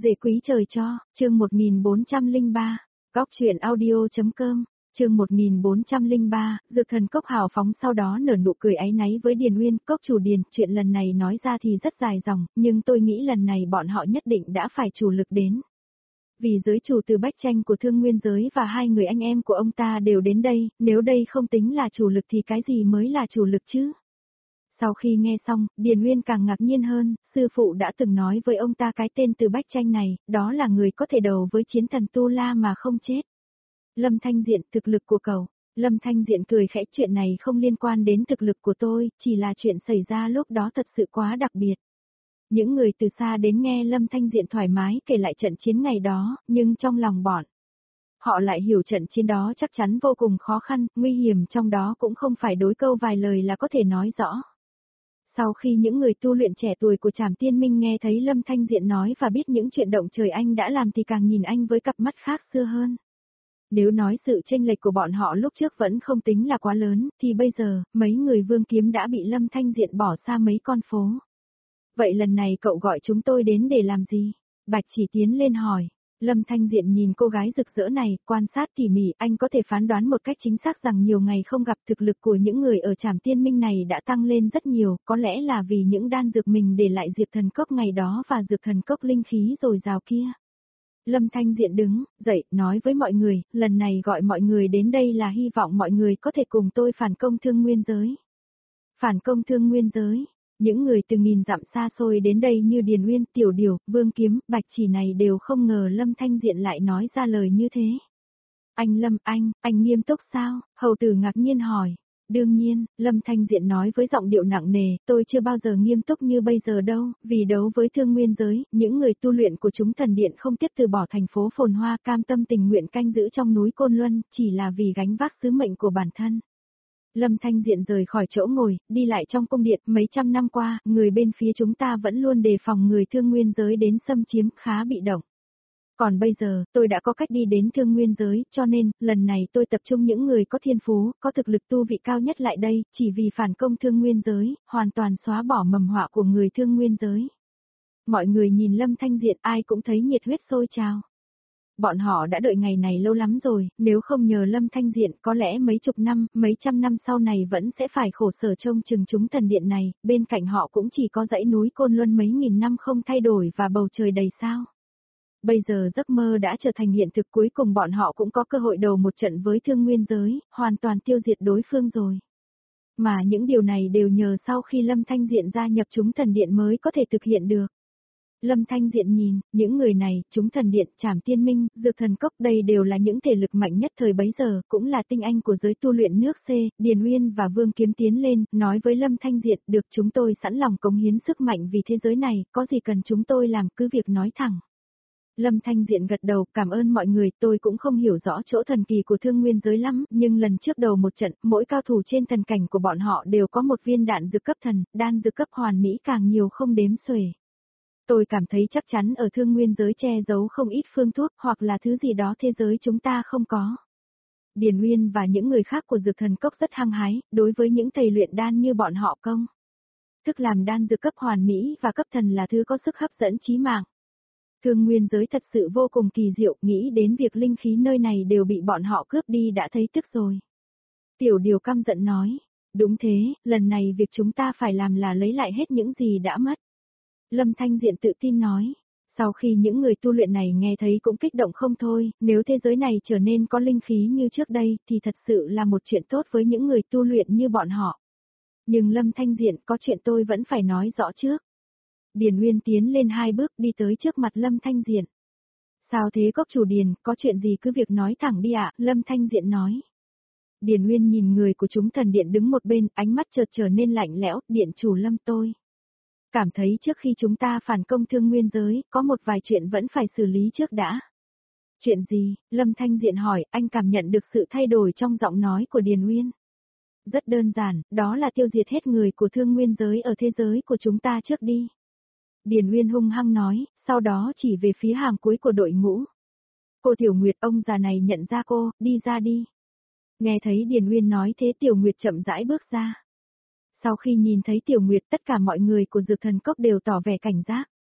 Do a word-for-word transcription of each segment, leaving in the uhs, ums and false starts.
Rể quý trời cho, chương một nghìn bốn trăm lẻ ba, góc truyện audio.com, chương một nghìn bốn trăm lẻ ba, Dược Thần Cốc hào phóng sau đó nở nụ cười áy náy với Điền Uyên, Cốc chủ Điền, chuyện lần này nói ra thì rất dài dòng, nhưng tôi nghĩ lần này bọn họ nhất định đã phải chủ lực đến. Vì giới chủ từ Bách Tranh của Thương Nguyên Giới và hai người anh em của ông ta đều đến đây, nếu đây không tính là chủ lực thì cái gì mới là chủ lực chứ? Sau khi nghe xong, Điền Uyên càng ngạc nhiên hơn, sư phụ đã từng nói với ông ta cái tên từ Bách Tranh này, đó là người có thể đầu với chiến thần Tu La mà không chết. Lâm Thanh Diện, thực lực của cậu. Lâm Thanh Diện cười khẽ, chuyện này không liên quan đến thực lực của tôi, chỉ là chuyện xảy ra lúc đó thật sự quá đặc biệt. Những người từ xa đến nghe Lâm Thanh Diện thoải mái kể lại trận chiến ngày đó, nhưng trong lòng bọn họ lại hiểu trận chiến đó chắc chắn vô cùng khó khăn, nguy hiểm trong đó cũng không phải đối câu vài lời là có thể nói rõ. Sau khi những người tu luyện trẻ tuổi của Trảm Tiên Minh nghe thấy Lâm Thanh Diện nói và biết những chuyện động trời anh đã làm thì càng nhìn anh với cặp mắt khác xưa hơn. Nếu nói sự chênh lệch của bọn họ lúc trước vẫn không tính là quá lớn, thì bây giờ, mấy người Vương Kiếm đã bị Lâm Thanh Diện bỏ xa mấy con phố. Vậy lần này cậu gọi chúng tôi đến để làm gì? Bạch Chỉ tiến lên hỏi. Lâm Thanh Diện nhìn cô gái rực rỡ này, quan sát tỉ mỉ, anh có thể phán đoán một cách chính xác rằng nhiều ngày không gặp thực lực của những người ở Trảm Tiên Minh này đã tăng lên rất nhiều, có lẽ là vì những đan dược mình để lại Diệp Thần Cốc ngày đó và Dược Thần Cốc linh khí dồi dào kia. Lâm Thanh Diện đứng dậy, nói với mọi người, lần này gọi mọi người đến đây là hy vọng mọi người có thể cùng tôi phản công Thương Nguyên Giới. Phản công Thương Nguyên Giới. Những người từ nghìn dặm xa xôi đến đây như Điền Uyên, Tiểu Điều, Vương Kiếm, Bạch Chỉ này đều không ngờ Lâm Thanh Diện lại nói ra lời như thế. Anh Lâm, anh, anh nghiêm túc sao? Hầu tử ngạc nhiên hỏi. Đương nhiên, Lâm Thanh Diện nói với giọng điệu nặng nề, tôi chưa bao giờ nghiêm túc như bây giờ đâu, vì đấu với Thương Nguyên Giới, những người tu luyện của chúng thần điện không tiếc từ bỏ thành phố phồn hoa, cam tâm tình nguyện canh giữ trong núi Côn Luân, chỉ là vì gánh vác sứ mệnh của bản thân. Lâm Thanh Diện rời khỏi chỗ ngồi, đi lại trong cung điện, mấy trăm năm qua, người bên phía chúng ta vẫn luôn đề phòng người Thương Nguyên Giới đến xâm chiếm, khá bị động. Còn bây giờ, tôi đã có cách đi đến Thương Nguyên Giới, cho nên, lần này tôi tập trung những người có thiên phú, có thực lực tu vị cao nhất lại đây, chỉ vì phản công Thương Nguyên Giới, hoàn toàn xóa bỏ mầm họa của người Thương Nguyên Giới. Mọi người nhìn Lâm Thanh Diện ai cũng thấy nhiệt huyết sôi trào. Bọn họ đã đợi ngày này lâu lắm rồi, nếu không nhờ Lâm Thanh Diện có lẽ mấy chục năm, mấy trăm năm sau này vẫn sẽ phải khổ sở trông chừng chúng thần điện này, bên cạnh họ cũng chỉ có dãy núi Côn Luân mấy nghìn năm không thay đổi và bầu trời đầy sao. Bây giờ giấc mơ đã trở thành hiện thực, cuối cùng bọn họ cũng có cơ hội đầu một trận với Thương Nguyên Giới, hoàn toàn tiêu diệt đối phương rồi. Mà những điều này đều nhờ sau khi Lâm Thanh Diện gia nhập chúng thần điện mới có thể thực hiện được. Lâm Thanh Diện nhìn, những người này, chúng thần điện, Trảm Tiên Minh, Dược Thần Cốc, đây đều là những thể lực mạnh nhất thời bấy giờ, cũng là tinh anh của giới tu luyện nước C, Điền Uyên và Vương Kiếm tiến lên, nói với Lâm Thanh Diện, được chúng tôi sẵn lòng cống hiến sức mạnh vì thế giới này, có gì cần chúng tôi làm cứ việc nói thẳng. Lâm Thanh Diện gật đầu, cảm ơn mọi người, tôi cũng không hiểu rõ chỗ thần kỳ của Thương Nguyên Giới lắm, nhưng lần trước đầu một trận, mỗi cao thủ trên thần cảnh của bọn họ đều có một viên đạn dược cấp thần, đan dược cấp hoàn mỹ càng nhiều không đếm xuể. Tôi cảm thấy chắc chắn ở Thương Nguyên Giới che giấu không ít phương thuốc hoặc là thứ gì đó thế giới chúng ta không có. Điền Uyên và những người khác của Dược Thần Cốc rất hăng hái, đối với những thầy luyện đan như bọn họ công. Thức làm đan dược cấp hoàn mỹ và cấp thần là thứ có sức hấp dẫn chí mạng. Thương Nguyên Giới thật sự vô cùng kỳ diệu, nghĩ đến việc linh khí nơi này đều bị bọn họ cướp đi đã thấy tức rồi. Tiểu Điều căm giận nói, đúng thế, lần này việc chúng ta phải làm là lấy lại hết những gì đã mất. Lâm Thanh Diện tự tin nói, sau khi những người tu luyện này nghe thấy cũng kích động không thôi, nếu thế giới này trở nên có linh khí như trước đây thì thật sự là một chuyện tốt với những người tu luyện như bọn họ. Nhưng Lâm Thanh Diện có chuyện tôi vẫn phải nói rõ trước. Điền Uyên tiến lên hai bước đi tới trước mặt Lâm Thanh Diện. Sao thế Cốc chủ Điền, có chuyện gì cứ việc nói thẳng đi ạ, Lâm Thanh Diện nói. Điền Uyên nhìn người của chúng thần điện đứng một bên, ánh mắt chợt trở nên lạnh lẽo, điện chủ Lâm tôi. Cảm thấy trước khi chúng ta phản công Thương Nguyên Giới, có một vài chuyện vẫn phải xử lý trước đã. Chuyện gì? Lâm Thanh Diện hỏi, anh cảm nhận được sự thay đổi trong giọng nói của Điền Uyên. Rất đơn giản, đó là tiêu diệt hết người của Thương Nguyên Giới ở thế giới của chúng ta trước đi. Điền Uyên hung hăng nói, sau đó chỉ về phía hàng cuối của đội ngũ. Cô Tiểu Nguyệt, ông già này nhận ra cô, đi ra đi. Nghe thấy Điền Uyên nói thế Tiểu Nguyệt chậm rãi bước ra. Sau khi nhìn thấy Tiểu Nguyệt tất cả mọi người của Dược Thần Cốc đều tỏ vẻ cảnh giác.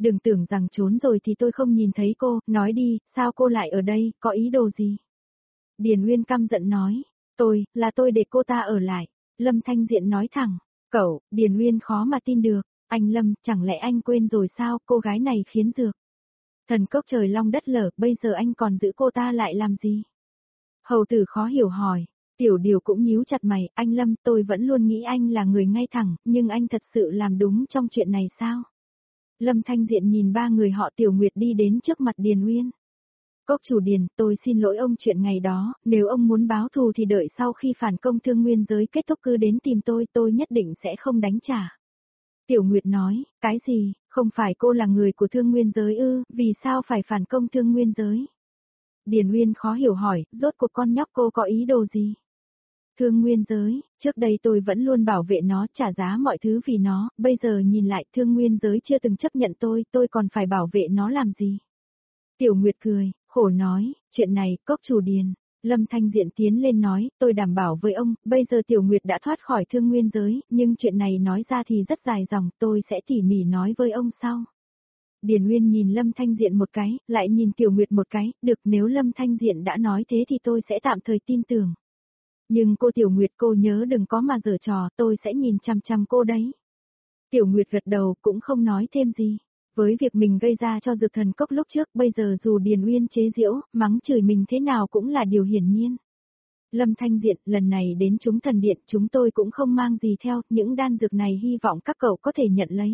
Đừng tưởng rằng trốn rồi thì tôi không nhìn thấy cô, nói đi, sao cô lại ở đây, có ý đồ gì? Điền Uyên căm giận nói, tôi, là tôi để cô ta ở lại. Lâm Thanh Diện nói thẳng, cậu, Điền Uyên khó mà tin được, anh Lâm, chẳng lẽ anh quên rồi sao, cô gái này khiến dược. Thần cốc trời long đất lở, bây giờ anh còn giữ cô ta lại làm gì? Hầu tử khó hiểu hỏi, Tiểu Điều cũng nhíu chặt mày, anh Lâm, tôi vẫn luôn nghĩ anh là người ngay thẳng, nhưng anh thật sự làm đúng trong chuyện này sao? Lâm Thanh Diện nhìn ba người họ Tiểu Nguyệt đi đến trước mặt Điền Uyên. Cốc chủ Điền, tôi xin lỗi ông chuyện ngày đó, nếu ông muốn báo thù thì đợi sau khi phản công thương nguyên giới kết thúc cứ đến tìm tôi, tôi nhất định sẽ không đánh trả. Tiểu Nguyệt nói, cái gì, không phải cô là người của thương nguyên giới ư, vì sao phải phản công thương nguyên giới? Điền Uyên khó hiểu hỏi, rốt cuộc con nhóc cô có ý đồ gì? Thương nguyên giới, trước đây tôi vẫn luôn bảo vệ nó, trả giá mọi thứ vì nó, bây giờ nhìn lại thương nguyên giới chưa từng chấp nhận tôi, tôi còn phải bảo vệ nó làm gì? Tiểu Nguyệt cười, khổ nói, chuyện này, cốc chủ Điền. Lâm Thanh Diện tiến lên nói, tôi đảm bảo với ông, bây giờ Tiểu Nguyệt đã thoát khỏi thương nguyên giới, nhưng chuyện này nói ra thì rất dài dòng, tôi sẽ tỉ mỉ nói với ông sau. Điền Uyên nhìn Lâm Thanh Diện một cái, lại nhìn Tiểu Nguyệt một cái, được nếu Lâm Thanh Diện đã nói thế thì tôi sẽ tạm thời tin tưởng. Nhưng cô Tiểu Nguyệt cô nhớ đừng có mà giở trò, tôi sẽ nhìn chằm chằm cô đấy. Tiểu Nguyệt gật đầu cũng không nói thêm gì. Với việc mình gây ra cho dược thần cốc lúc trước, bây giờ dù Điền Uyên chế giễu, mắng chửi mình thế nào cũng là điều hiển nhiên. Lâm Thanh Diện, lần này đến chúng thần điện chúng tôi cũng không mang gì theo, những đan dược này hy vọng các cậu có thể nhận lấy.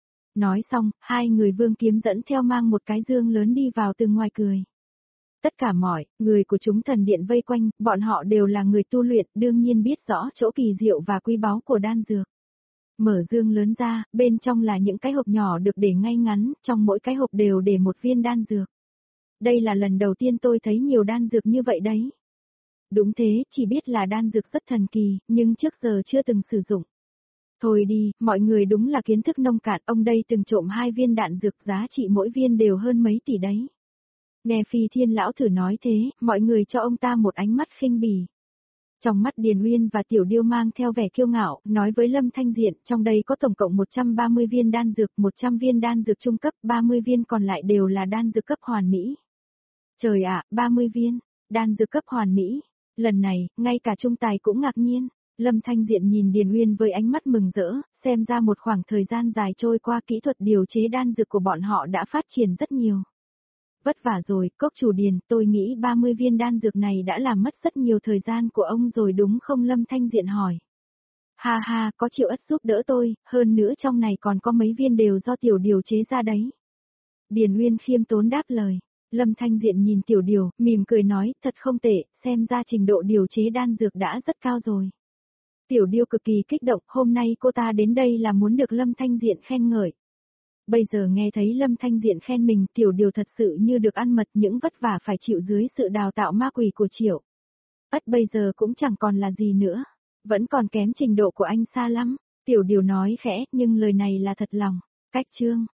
Nói xong, hai người Vương Kiếm dẫn theo mang một cái dương lớn đi vào từ ngoài cười. Tất cả mọi người của chúng thần điện vây quanh, bọn họ đều là người tu luyện, đương nhiên biết rõ chỗ kỳ diệu và quý báu của đan dược. Mở dương lớn ra, bên trong là những cái hộp nhỏ được để ngay ngắn, trong mỗi cái hộp đều để một viên đan dược. Đây là lần đầu tiên tôi thấy nhiều đan dược như vậy đấy. Đúng thế, chỉ biết là đan dược rất thần kỳ, nhưng trước giờ chưa từng sử dụng. Thôi đi, mọi người đúng là kiến thức nông cạn, ông đây từng trộm hai viên đạn dược giá trị mỗi viên đều hơn mấy tỷ đấy. Nghe Phi Thiên lão thử nói thế, mọi người cho ông ta một ánh mắt khinh bỉ. Trong mắt Điền Uyên và Tiểu Điêu mang theo vẻ kiêu ngạo, nói với Lâm Thanh Diện, trong đây có tổng cộng một trăm ba mươi viên đan dược, một trăm viên đan dược trung cấp, ba mươi viên còn lại đều là đan dược cấp hoàn mỹ. Trời ạ, ba mươi viên, đan dược cấp hoàn mỹ. Lần này, ngay cả trung tài cũng ngạc nhiên. Lâm Thanh Diện nhìn Điền Uyên với ánh mắt mừng rỡ, xem ra một khoảng thời gian dài trôi qua kỹ thuật điều chế đan dược của bọn họ đã phát triển rất nhiều. Vất vả rồi, cốc chủ Điền, tôi nghĩ ba mươi viên đan dược này đã làm mất rất nhiều thời gian của ông rồi đúng không? Lâm Thanh Diện hỏi. Ha ha, có Triệu Ất giúp đỡ tôi, hơn nữa trong này còn có mấy viên đều do Tiểu Điều chế ra đấy. Điền Uyên khiêm tốn đáp lời. Lâm Thanh Diện nhìn Tiểu Điều, mỉm cười nói, thật không tệ, xem ra trình độ điều chế đan dược đã rất cao rồi. Tiểu Điêu cực kỳ kích động, hôm nay cô ta đến đây là muốn được Lâm Thanh Diện khen ngợi. Bây giờ nghe thấy Lâm Thanh Diện khen mình, Tiểu Điều thật sự như được ăn mật, những vất vả phải chịu dưới sự đào tạo ma quỷ của Triệu Ất bây giờ cũng chẳng còn là gì nữa, vẫn còn kém trình độ của anh xa lắm. Tiểu Điều nói khẽ, nhưng lời này là thật lòng. Cách chương